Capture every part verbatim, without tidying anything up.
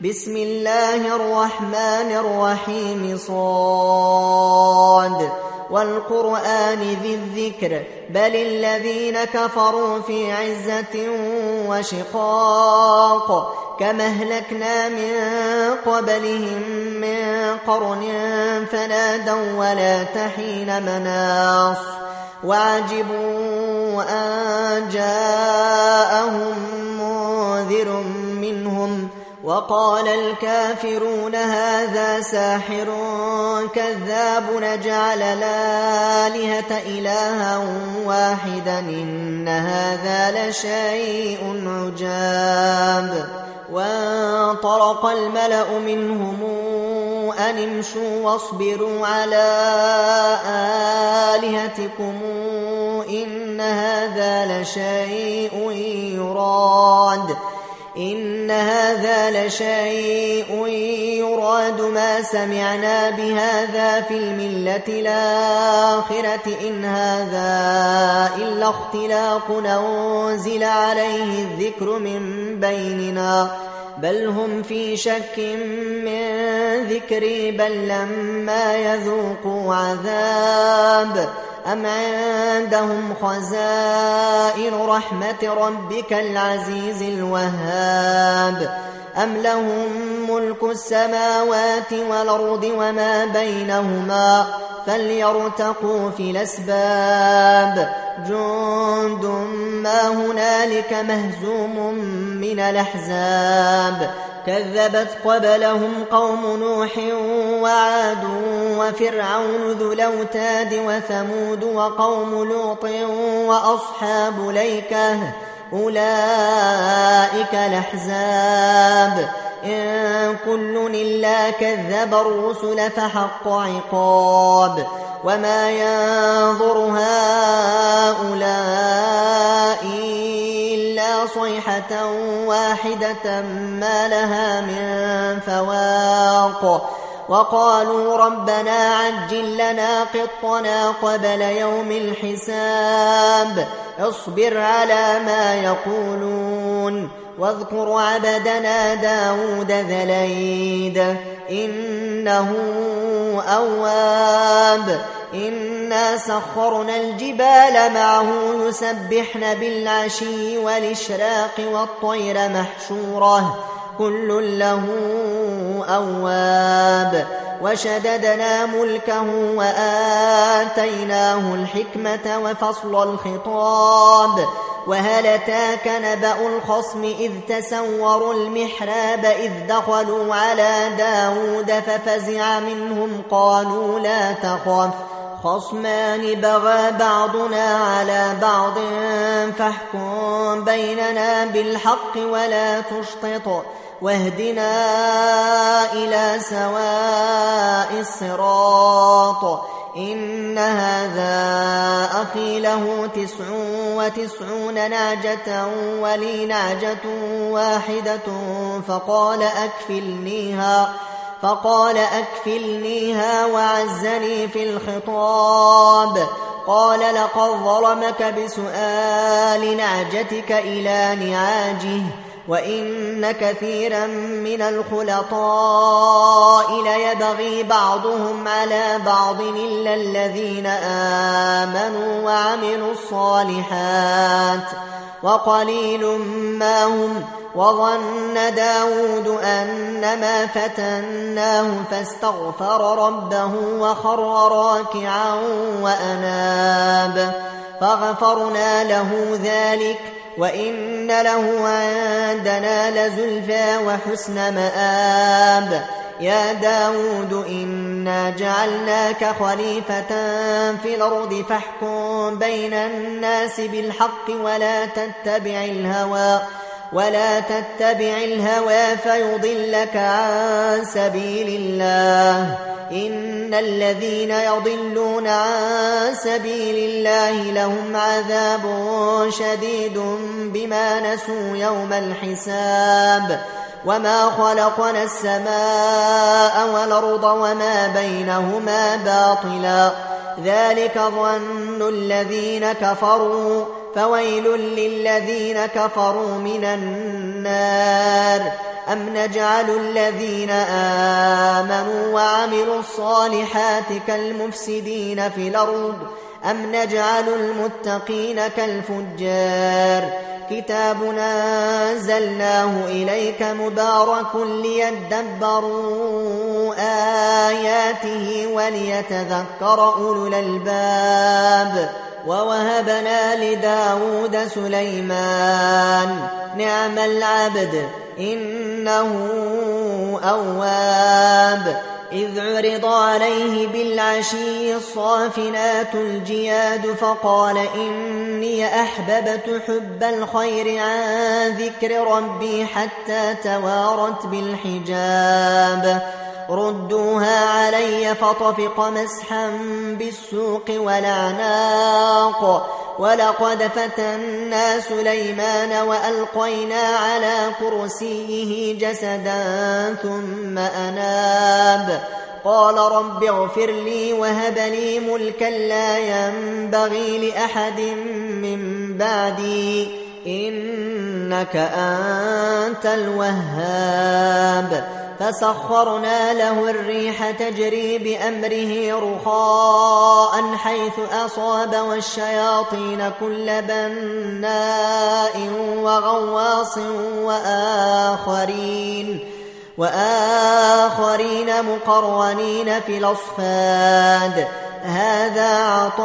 بسم الله الرحمن الرحيم صاد والقرآن ذي الذكر بل الذين كفروا في عزة وشقاق كما أهلكنا من قبلهم من قرن فنادوا ولا تحين مناص وعجبوا أن جاءهم منذر منهم وقال الكافرون هذا ساحر كذاب نجعل الآلهة إلها واحدا إن هذا لشيء عجاب وانطلق الملأ منهم أن امشوا واصبروا على آلهتكم إن هذا لشيء يراد إن هذا لشيء يراد ما سمعنا بهذا في الملة الآخرة إن هذا إلا اختلاق أنزل عليه الذكر من بيننا بل هم في شك من ذكري بل لما يذوقوا عذاب أم عندهم خزائن رحمة ربك العزيز الوهاب أم لهم ملك السماوات والأرض وما بينهما فليرتقوا في الأسباب جند ما هنالك مهزوم من الأحزاب كذبت قبلهم قوم نوح وعاد وفرعون ذو الأوتاد وثمود وقوم لوط وأصحاب الأيكة أولئك الأحزاب إن كل إلا كذب الرسل فحق عقاب وما ينظر هؤلاء إلا صيحة واحدة ما لها من فواق وقالوا ربنا عجل لنا قطنا قبل يوم الحساب اصبر على ما يقولون واذكر عبدنا داود ذا الأيد إنه أواب إنا سخرنا الجبال معه يسبحن بالعشي والإشراق والطير محشورة كل له أواب وشددنا ملكه وآتيناه الحكمة وفصل الخطاب وهل أتاك نبأ الخصم إذ تسوروا المحراب إذ دخلوا على داود ففزع منهم قالوا لا تخف خصمان بغى بعضنا على بعض فاحكم بيننا بالحق ولا تشطط واهدنا إلى سواء الصراط إن هذا أخي له تسع وتسعون نعجة ولي نعجة واحدة فقال أكفلنيها فقال أكفلنيها وعزني في الخطاب قال لقد ظلمك بسؤال نعجتك إلى نعاجه وإن كثيرا من الخلطاء ليبغي بعضهم على بعض إلا الذين آمنوا وعملوا الصالحات وقليل ما هم وظن داود أنما فتناه فاستغفر ربه وخر راكعا وأناب فغفرنا له ذلك وإن له عندنا لزلفى وحسن مآب يا داود إنا جعلناك خليفة في الأرض فاحكم بين الناس بالحق ولا تتبع الهوى ولا تتبع الهوى فيضلك عن سبيل الله إن الذين يضلون عن سبيل الله لهم عذاب شديد بما نسوا يوم الحساب وما خلقنا السماء والأرض وما بينهما باطلا ذلك ظن الذين كفروا فويل للذين كفروا من النار أم نجعل الذين آمنوا وعملوا الصالحات كالمفسدين في الأرض أم نجعل المتقين كالفجار كتاب أنزلناه إليك مبارك ليدبروا آياته وليتذكر أولو الألباب ووهبنا لداود سليمان نعم العبد إنه أواب إذ عرض عليه بالعشي الصافنات الجياد فقال إني أحببت حب الخير عن ذكر ربي حتى توارت بالحجاب ردوها علي فطفق مسحا بالسوق والأعناق ولقد فتنا سليمان وألقينا على كرسيه جسدا ثم أناب قال رب اغفر لي وهب لي ملكا لا ينبغي لأحد من بعدي إنك أنت الوهاب فسخرنا له الريح تجري بأمره رخاء حيث أصاب والشياطين كل بناء وغواص وآخرين وآخرين مقرنين في الأصفاد هذا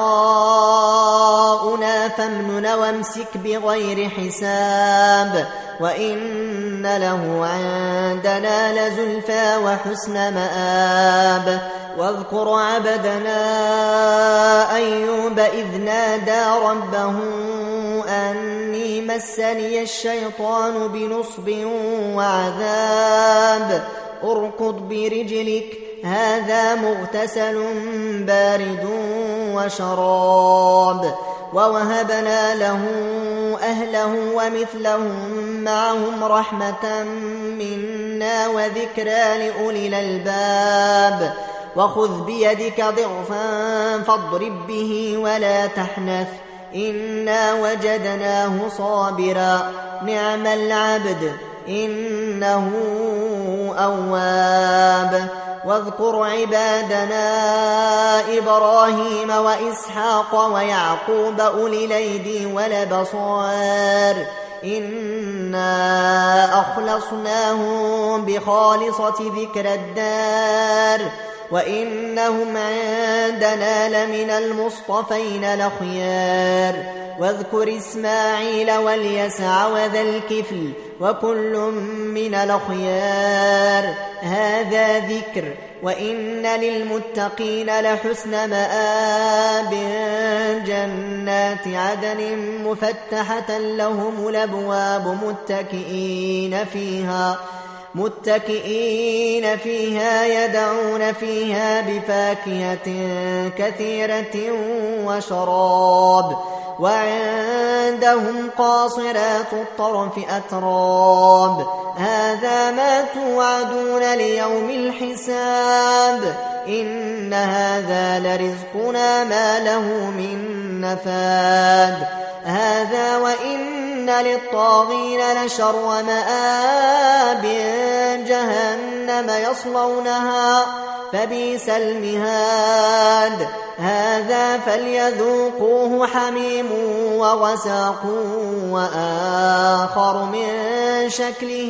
عطاؤنا فامنن وامسك بغير حساب وإن له عندنا لزلفى وحسن مآب واذكر عبدنا أيوب إذ نادى ربه أني مسني الشيطان بنصب وعذاب اركض برجلك هذا مغتسل بارد وشراب ووهبنا له أهله ومثلهم معهم رحمة منا وذكرى لأولي الألباب وخذ بيدك ضغفا فاضرب به ولا تحنث إنا وجدناه صابرا نعم العبد إنه أواب واذكر عبادنا إبراهيم وإسحاق ويعقوب أولي الأيدي والأبصار إنا أخلصناهم بخالصة ذكر الدار وإنهم عندنا لمن المصطفين الأخيار واذكر إسماعيل واليسع وذا الكفل وكل من الأخيار هذا ذكر وإن للمتقين لحسن مآب جنات عدن مفتحة لهم الأبواب متكئين فيها متكئين فيها يدعون فيها بفاكهة كثيرة وشراب وعندهم قاصرات الطرف أتراب هذا ما توعدون ليوم الحساب إن هذا لرزقنا ما له من نفاد هذا وإن للطاغين لشر مآب جهنم يصلونها فبئس المهاد هذا فليذوقوه حميم وغساق وآخر من شكله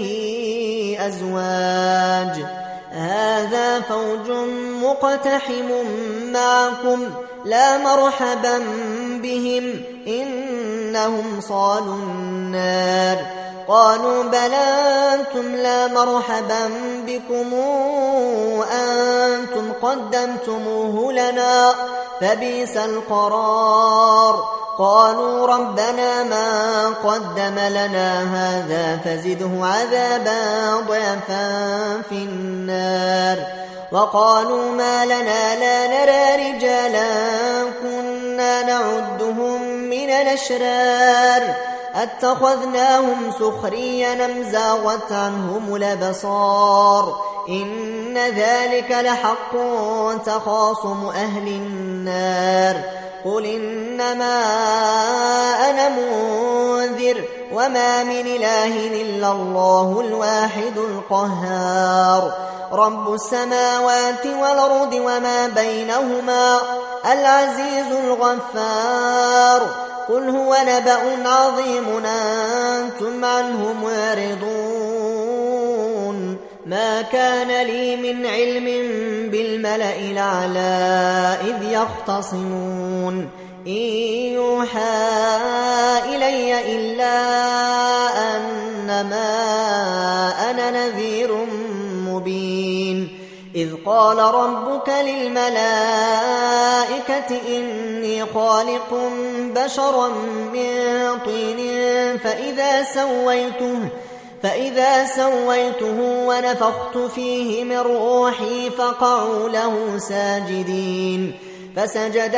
أزواج هذا فوج مقتحم معكم لا مرحبا بهم إنهم صالوا النار قالوا بلى أنتم لا مرحبا بكم أنتم قدمتموه لنا فبئس القرار قالوا ربنا ما قدم لنا هذا فزده عذابا ضعفا في النار وقالوا ما لنا لا نرى رجالا كنا نعدهم من الأشرار أتخذناهم سخريا أم زاغت عنهم الأبصار إن ذلك لحق تخاصم أهل النار قل إنما أنا منذر وما من إله إلا الله الواحد القهار رب السماوات والأرض وما بينهما العزيز الغفار قل هو نبأ عظيم أنتم عنه معرضون ما كان لي من علم بالملأ الأعلى إذ يختصمون إن يوحى إلي إلا أنما أنا نذير مبين إذ قال ربك للملائكة إني خالق بشرا من طين فإذا سويته فإذا سويته ونفخت فيه من روحي فقعوا له ساجدين فسجد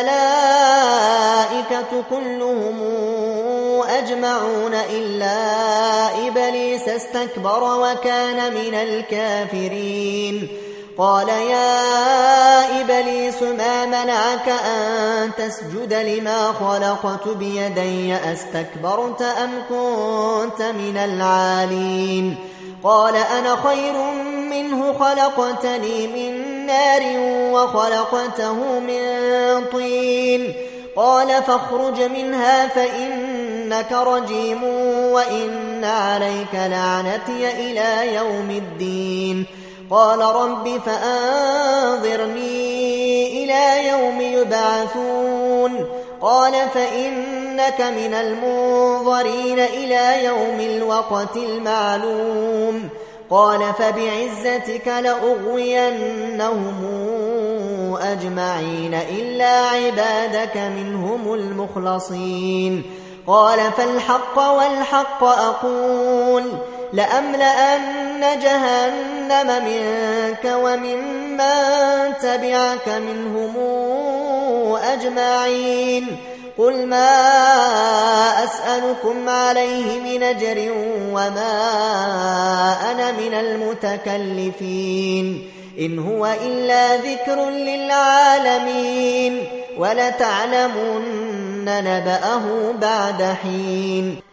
الملائكة كلهم أجمعون إلا إبليس استكبر وكان من الكافرين قال يا إبليس ما منعك أن تسجد لما خلقت بيدي أستكبرت أم كنت من العالين قال أنا خير منه خلقتني من نار وخلقته من طين قال فاخرج منها فإنك رجيم وإن عليك لعنتي إلى يوم الدين قال رب فأنظرني إلى يوم يبعثون قال فإنك من المنظرين إلى يوم الوقت المعلوم قال فبعزتك لأغوينهم أجمعين إلا عبادك منهم المخلصين قال فالحق والحق أقول لأملأن جهنم منك وممن تبعك منهم أجمعين قل ما أسألكم عليه من أجر وما أنا من المتكلفين إن هو إلا ذكر للعالمين ولتعلمن نبأه بعد حين